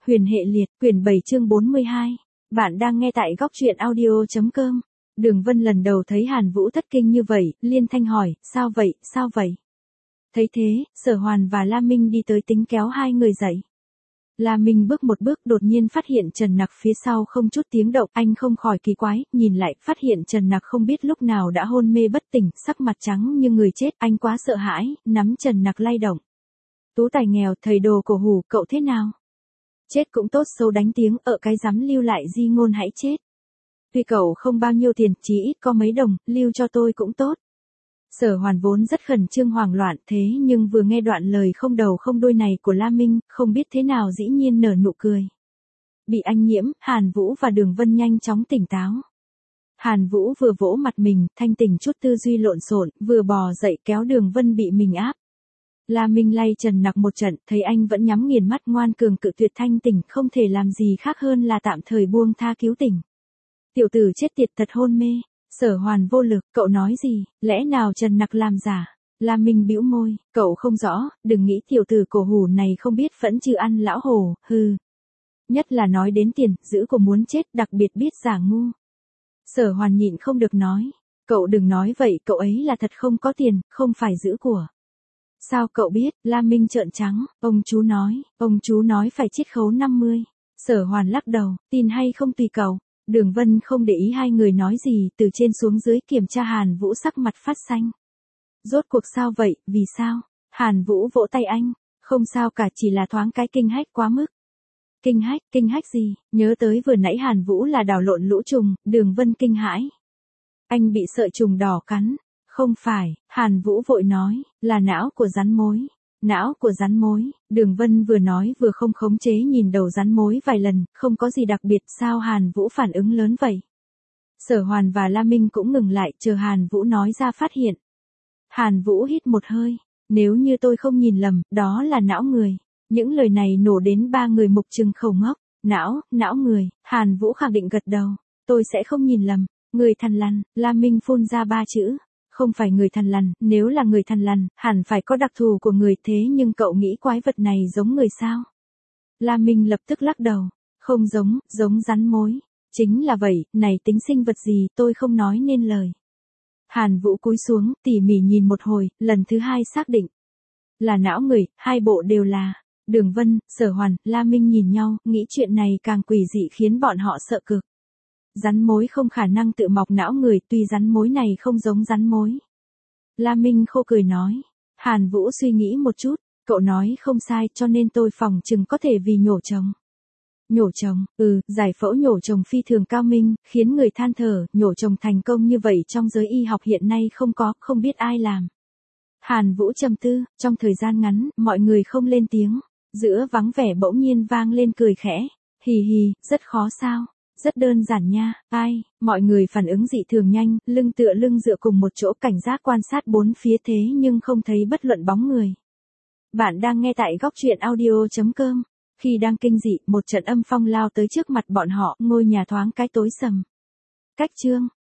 Huyền hệ liệt, quyển 7 chương 42. Bạn đang nghe tại góc truyện audio.com. Đường Vân lần đầu thấy Hàn Vũ thất kinh như vậy, liên thanh hỏi, sao vậy, sao vậy? Thấy thế, Sở Hoàn và La Minh đi tới tính kéo hai người dậy. La Minh bước một bước đột nhiên phát hiện Trần Nặc phía sau không chút tiếng động, anh không khỏi kỳ quái, nhìn lại, phát hiện Trần Nặc không biết lúc nào đã hôn mê bất tỉnh, sắc mặt trắng như người chết, anh quá sợ hãi, nắm Trần Nặc lay động. Tú tài nghèo, thầy đồ cổ hủ, cậu thế nào? Chết cũng tốt, xấu đánh tiếng, cái dám lưu lại di ngôn hãy chết. Tuy cậu không bao nhiêu tiền, chỉ ít có mấy đồng, lưu cho tôi cũng tốt. Sở Hoàn vốn rất khẩn trương hoảng loạn, thế nhưng vừa nghe đoạn lời không đầu không đuôi này của La Minh, không biết thế nào dĩ nhiên nở nụ cười. Bị anh nhiễm, Hàn Vũ và Đường Vân nhanh chóng tỉnh táo. Hàn Vũ vừa vỗ mặt mình, thanh tỉnh chút tư duy lộn xộn, vừa bò dậy kéo Đường Vân bị mình áp. La Minh lay Trần Nặc một trận, thấy anh vẫn nhắm nghiền mắt ngoan cường cự tuyệt thanh tỉnh, không thể làm gì khác hơn là tạm thời buông tha cứu tỉnh. Tiểu tử chết tiệt thật hôn mê. Sở Hoàn vô lực, cậu nói gì, lẽ nào Trần Nặc làm giả? La Minh bĩu môi, cậu không rõ, đừng nghĩ tiểu tử cổ hủ này không biết phẫn trừ ăn lão hổ, hừ. Nhất là nói đến tiền, giữ của muốn chết, đặc biệt biết giả ngu. Sở Hoàn nhịn không được nói, cậu đừng nói vậy, cậu ấy là thật không có tiền, không phải giữ của. Sao cậu biết? La Minh trợn trắng, ông chú nói phải chiết khấu 50. Sở Hoàn lắc đầu, tin hay không tùy cậu. Đường Vân không để ý hai người nói gì, từ trên xuống dưới kiểm tra Hàn Vũ sắc mặt phát xanh. Rốt cuộc sao vậy, vì sao? Hàn Vũ vỗ tay anh, không sao cả, chỉ là thoáng cái kinh hách quá mức. Kinh hách gì? Nhớ tới vừa nãy Hàn Vũ là đảo lộn lũ trùng, Đường Vân kinh hãi. Anh bị sợi trùng đỏ cắn. Không phải, Hàn Vũ vội nói, là não của rắn mối. Não của rắn mối, Đường Vân vừa nói vừa không khống chế nhìn đầu rắn mối vài lần, không có gì đặc biệt, sao Hàn Vũ phản ứng lớn vậy? Sở Hoàn và La Minh cũng ngừng lại, chờ Hàn Vũ nói ra phát hiện. Hàn Vũ hít một hơi, nếu như tôi không nhìn lầm, đó là não người. Những lời này nổ đến ba người mục trừng khẩu ngốc. Não người, Hàn Vũ khẳng định gật đầu, tôi sẽ không nhìn lầm. Người thằn lằn, La Minh phun ra ba chữ. Không phải người thằn lằn, nếu là người thằn lằn, hẳn phải có đặc thù của người, thế nhưng cậu nghĩ quái vật này giống người sao? La Minh lập tức lắc đầu, không giống rắn mối. Chính là vậy, này tính sinh vật gì, tôi không nói nên lời. Hàn Vũ cúi xuống, tỉ mỉ nhìn một hồi, lần thứ hai xác định. Là não người, hai bộ đều là. Đường Vân, Sở Hoàn, La Minh nhìn nhau, nghĩ chuyện này càng quỷ dị khiến bọn họ sợ cực. Rắn mối không khả năng tự mọc não người, tuy rắn mối này không giống rắn mối. La Minh khô cười nói. Hàn Vũ suy nghĩ một chút, cậu nói không sai, cho nên tôi phỏng chừng có thể vì nhổ chồng. Nhổ chồng, giải phẫu nhổ chồng phi thường cao minh, khiến người than thở, nhổ chồng thành công như vậy trong giới y học hiện nay không biết ai làm. Hàn Vũ trầm tư, trong thời gian ngắn, mọi người không lên tiếng, giữa vắng vẻ bỗng nhiên vang lên cười khẽ, hì hì, rất khó sao? Rất đơn giản nha, mọi người phản ứng dị thường nhanh, lưng tựa lưng dựa cùng một chỗ cảnh giác quan sát bốn phía thế nhưng không thấy bất luận bóng người. Bạn đang nghe tại góc truyện audio.com. Khi đang kinh dị, một trận âm phong lao tới trước mặt bọn họ, ngôi nhà thoáng cái tối sầm. Cách chương.